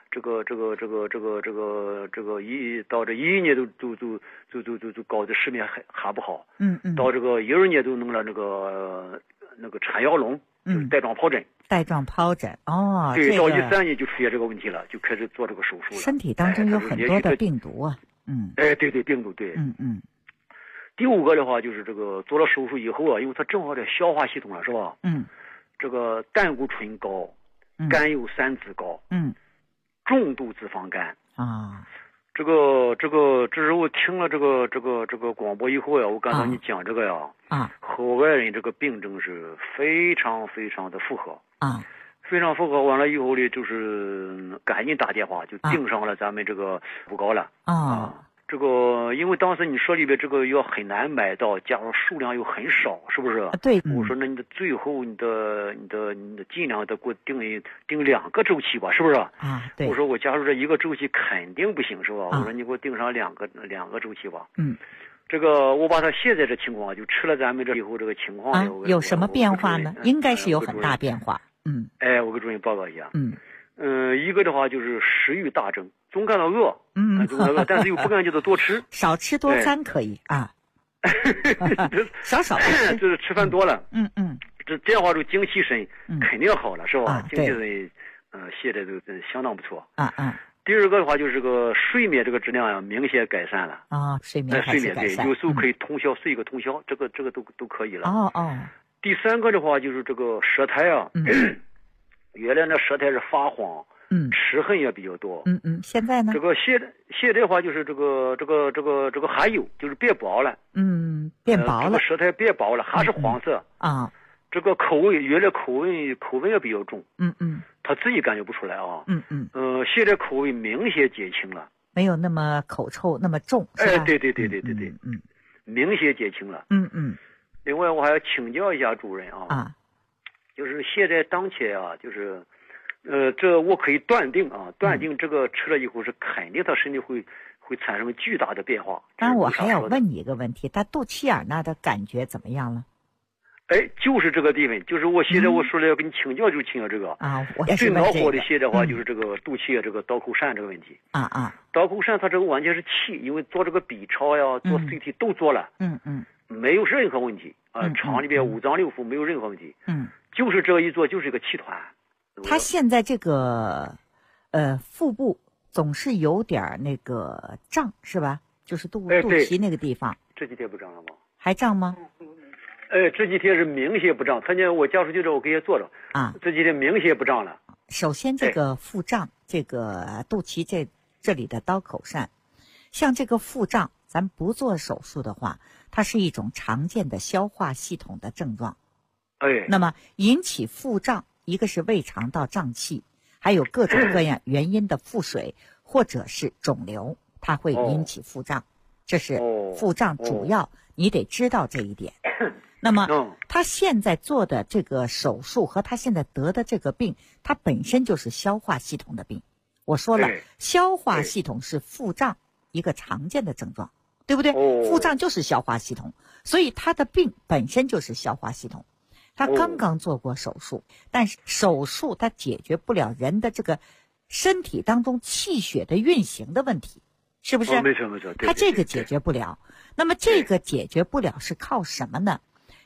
这11年都搞得失眠还不好。到这个12年都弄了那个产药笼，就是带状疱疹。带状疱疹对，到13年就出现这个问题了，就开始做这个手术了。身体当中有很多的病毒啊。对，病毒对。第5个的话就是这个做了手术以后啊，因为它正好在消化系统了，是吧？这个胆固醇高，甘油三酯高，重度脂肪肝啊。这是我听了这个广播以后呀，我感到你讲这个呀，和外人这个病症是非常非常的符合啊，非常符合。完了以后呢，就是赶紧打电话就订上了咱们这个布膏了啊。这个因为当时你说里边这个要很难买到，加上数量又很少，是不是？对。我说那你的最后你的尽量得给我定2个周期吧，是不是？对。我说我假如这1个周期肯定不行，是吧？我说你给我定上两个周期吧。这个我把他现在这情况就吃了咱们这以后这个情况有什么变化呢？应该是有很大变化。我给主任报告一下。一个的话就是食欲大增，总感到饿，但是又不敢叫他多吃，少吃多餐可以啊，少吃，就是吃饭多了，这样的话就精气神肯定好了，是吧？精气神现在都相当不错第二个的话就是这个睡眠这个质量呀明显改善了睡眠对，有时候可以通宵睡一个通宵，这个都可以了第三个的话就是这个舌苔啊。原来那舌苔是发黄，齿痕也比较多，现在呢？这个现在的话就是这个还有就是变薄了，变薄了，这个舌苔变薄了，还是黄色啊。这个口味原来口味也比较重，他自己感觉不出来啊，现在口味明显减轻了，没有那么口臭那么重，对，明显减轻了，另外我还要请教一下主任啊。就是现在当前啊，就是这我可以断定这个吃了以后是肯定他身体会产生巨大的变化。但我还要问你一个问题，他肚脐眼那的感觉怎么样了？就是这个地方，就是我现在我说了要跟你请教，就请教这个我最恼火的现在的话就是这个肚脐眼这个刀口疝这个问题刀口疝它这个完全是气，因为做这个 B 超呀，做 CT 都做了，没有任何问题肠里边5脏6腑没有任何问题，就是这一做就是一个气团。他现在这个腹部总是有点那个胀，是吧？就是肚脐那个地方。这几天不胀了吗？还胀吗？这几天是明显不胀。他家我家属就这我给他做着这几天明显不胀了。首先这个腹胀，这个肚脐这里的刀口疝，像这个腹胀，咱不做手术的话，它是一种常见的消化系统的症状。那么引起腹胀，一个是胃肠道胀气，还有各种各样原因的腹水或者是肿瘤，它会引起腹胀。这是腹胀主要你得知道这一点。那么他现在做的这个手术和他现在得的这个病，它本身就是消化系统的病。我说了，消化系统是腹胀一个常见的症状，对不对？腹胀就是消化系统，所以他的病本身就是消化系统。他刚刚做过手术，但是手术它解决不了人的这个身体当中气血的运行的问题，是不是？没错。他这个解决不了。那么这个解决不了是靠什么呢？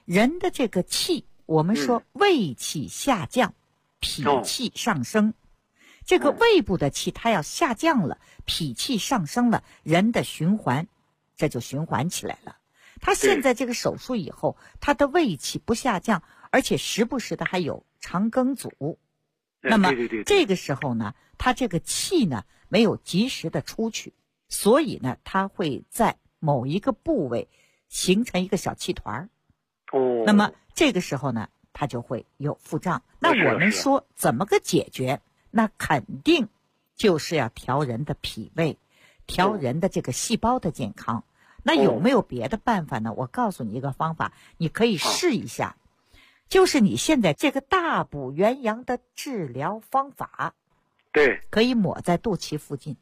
人的这个气，我们说胃气下降，脾气上升。这个胃部的气它要下降了，脾气上升了，人的循环这就循环起来了。他现在这个手术以后，他的胃气不下降，而且时不时的还有肠梗阻。那么这个时候呢，他这个气呢没有及时的出去，所以呢，他会在某一个部位形成一个小气团。那么这个时候呢，他就会有腹胀。那我们说怎么个解决？那肯定就是要调人的脾胃，调人的这个细胞的健康。那有没有别的办法呢？我告诉你一个方法，你可以试一下。就是你现在这个大补元阳的治疗方法， 对， 可以抹在肚脐附近。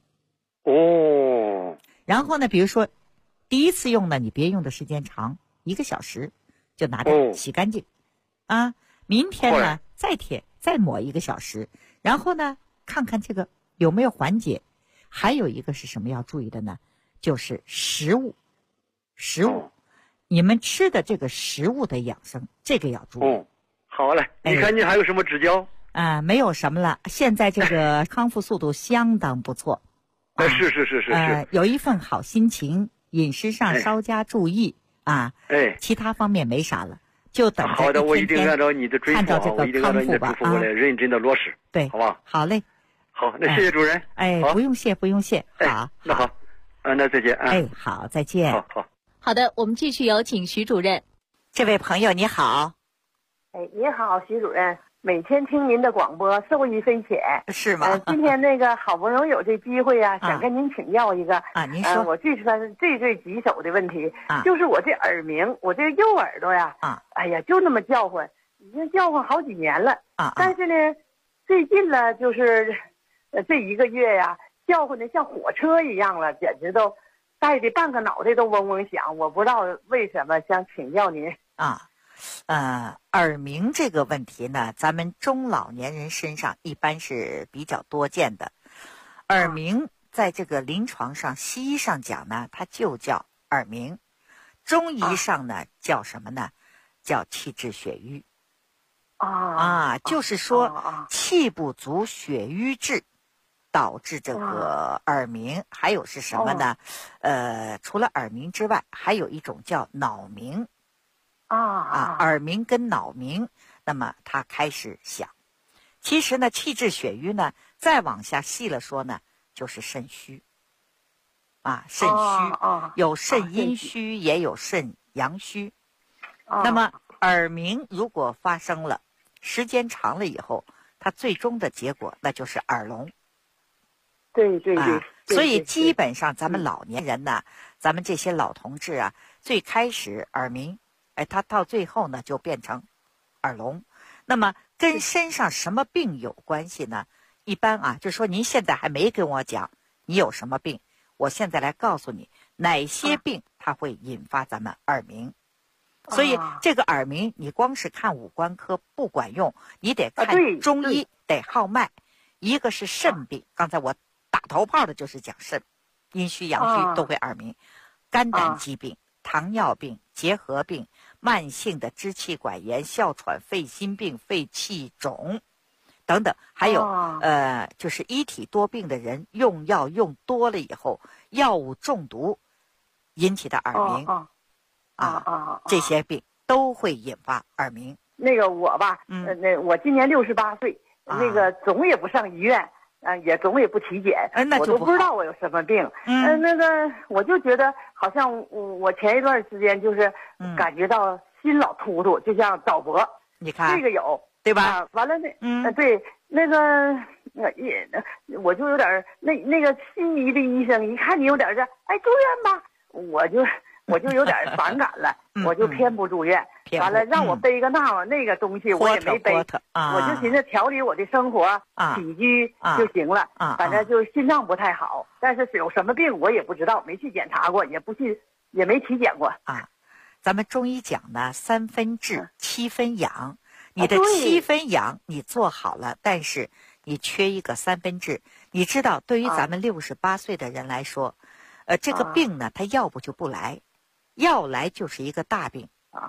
然后呢，比如说第一次用呢，你别用的时间长，1个小时就拿掉，洗干净。明天呢再贴，再抹1个小时，然后呢看看这个有没有缓解。还有一个是什么要注意的呢？就是食物，你们吃的这个食物的养生，这个要注意。 好嘞，你看你还有什么指教？ 没有什么了，现在这个康复速度相当不错。 是。 有一份好心情，饮食上稍加注意其他方面没啥了，就等着好的，我一定按照你的嘱咐， 我一定按照你的嘱咐，我来认真的落实。 对， 好吧？ 好嘞。 好，那谢谢主任。 不用谢，不用谢。好， 那好，那再见。 好，再见。 好的，我们继续有请徐主任。 这位朋友你好。 你好，徐主任，每天听您的广播，受益匪浅。 是吗？ 今天好不容易有这机会想跟您请教一个您说。 我最棘手的问题就是我这耳鸣，我这右耳朵哎呀，就那么叫唤，已经叫唤好几年了但是呢，最近了就是这1个月叫唤的像火车一样了，简直都带的半个脑袋都嗡嗡响，我不知道为什么，想请教您耳鸣这个问题呢，咱们中老年人身上一般是比较多见的。耳鸣在这个临床上，西医上讲呢，它就叫耳鸣；中医上呢，叫什么呢？叫气滞血瘀。就是说气不足，血瘀滞，导致这个耳鸣。还有是什么呢？除了耳鸣之外，还有一种叫脑鸣。耳鸣跟脑鸣，那么它开始响。其实呢，气滞血瘀呢，再往下细了说呢，就是肾虚。肾虚有肾阴虚，也有肾阳虚。那么耳鸣如果发生了，时间长了以后，它最终的结果那就是耳聋。 对。 所以基本上咱们老年人呢，咱们这些老同志最开始耳鸣。他到最后呢就变成耳聋。那么跟身上什么病有关系呢？一般就说您现在还没跟我讲你有什么病，我现在来告诉你哪些病它会引发咱们耳鸣。所以这个耳鸣你光是看五官科不管用，你得看中医，得号脉。一个是肾病，刚才我打头炮的就是讲肾，阴虚阳虚都会耳鸣。肝胆疾病、糖尿病、结核病、慢性的支气管炎、哮喘、肺心病、肺气肿等等，还有就是一体多病的人用药用多了以后，药物中毒引起的耳鸣这些病都会引发耳鸣。 那个我吧，我今年68岁，那个总也不上医院。也总也不体检，我都不知道我有什么病。那个我就觉得好像我前一段时间就是感觉到心老突突，就像早搏。 你看这个有对吧？ 完了对那个我就有点那个心仪的医生一看你有点住院吧，我就有点反感了，我就偏不住院。完了让我背个那个东西我也没背，我就寻思调理我的生活起居就行了。反正就心脏不太好，但是有什么病我也不知道，没去检查过，也没体检过。 咱们中医讲呢，3分治7分养。你的7分养你做好了，但是你缺一个3分治。你知道对于咱们68岁的人来说，这个病呢它要不就不来，要来就是一个大病。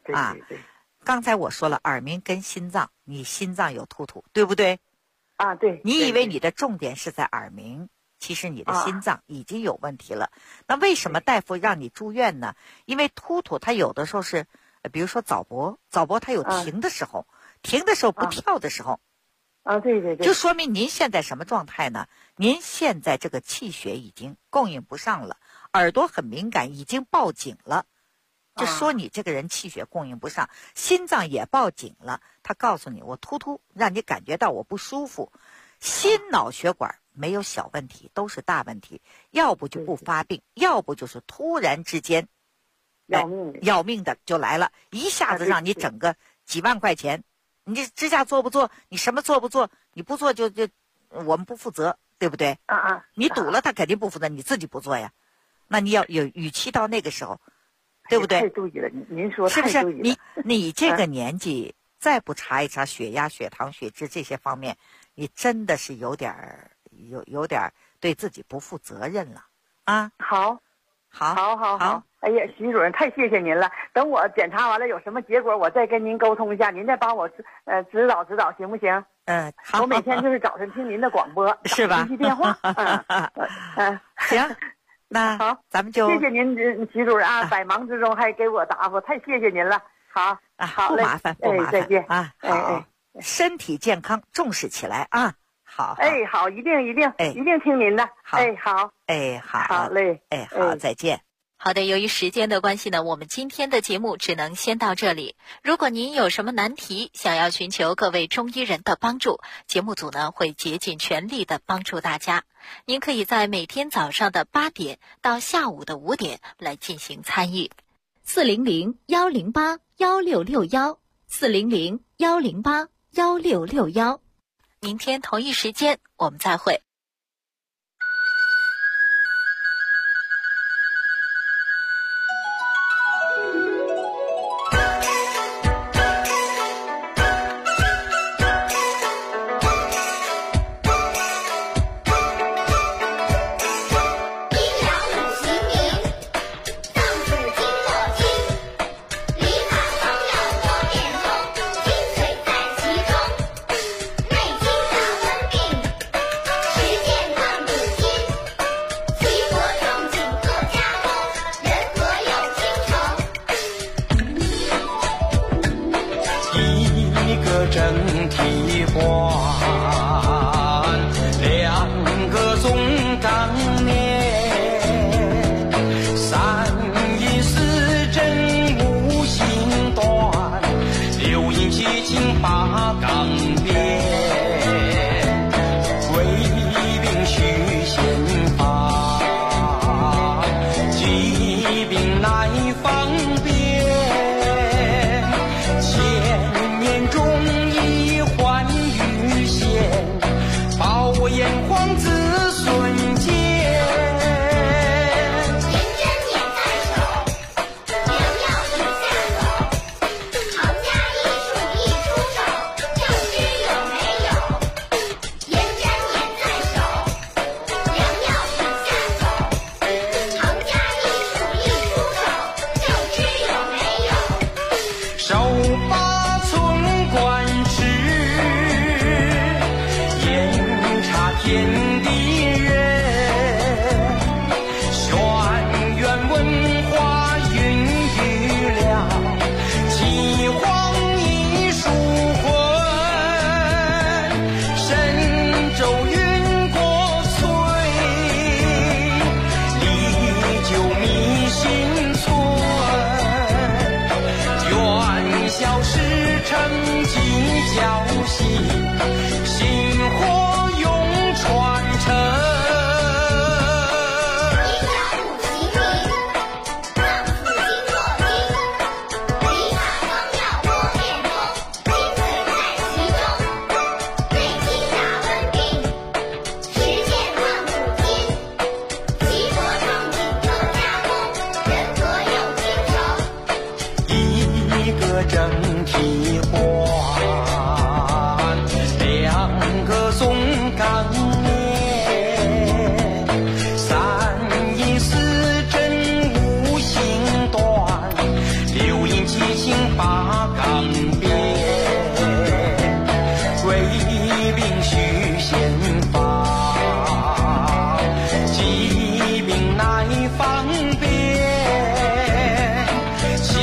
对啊。 对。 刚才我说了，耳鸣跟心脏，你心脏有突突，对不对？ 啊，对。 你以为你的重点是在耳鸣，其实你的心脏已经有问题了。那为什么大夫让你住院呢？因为突突它有的时候是，比如说早搏它有停的时候，停的时候不跳的时候。 啊，对对对。 就说明您现在什么状态呢？您现在这个气血已经供应不上了，耳朵很敏感，已经报警了。就说你这个人气血供应不上，心脏也报警了，他告诉你我突突，让你感觉到我不舒服。心脑血管没有小问题，都是大问题，要不就不发病，要不就是突然之间要命的就来了，一下子让你整个几万块钱，你这支架做不做？你什么做不做？你不做就我们不负责，对不对？你赌了他肯定不负责，你自己不做呀。那你要有语气到那个时候。对不对？ 太对了，您说是不是？你这个年纪再不查一查血压、血糖、血脂这些方面，你真的是有点对自己不负责任了啊！ 好。哎呀，徐主任，太谢谢您了。等我检查完了有什么结果，我再跟您沟通一下，您再帮我指导，行不行？ 好。 我每天就是早晨听您的广播， 是吧？ 联系电话。 行。那好， 咱们就谢谢您，徐主任啊，百忙之中还给我答复，太谢谢您了。好， 不麻烦，不麻烦。 再见啊！好，身体健康，重视起来啊！好。 好，一定听您的。 好。 好。 好。 好嘞。 好，再见。 好的，由于时间的关系呢，我们今天的节目只能先到这里。如果您有什么难题，想要寻求各位中医人的帮助，节目组呢会竭尽全力的帮助大家。您可以在每天早上的8点到下午的5点来进行参与。400-108-1661，400-108-1661。明天同一时间我们再会。 整体活。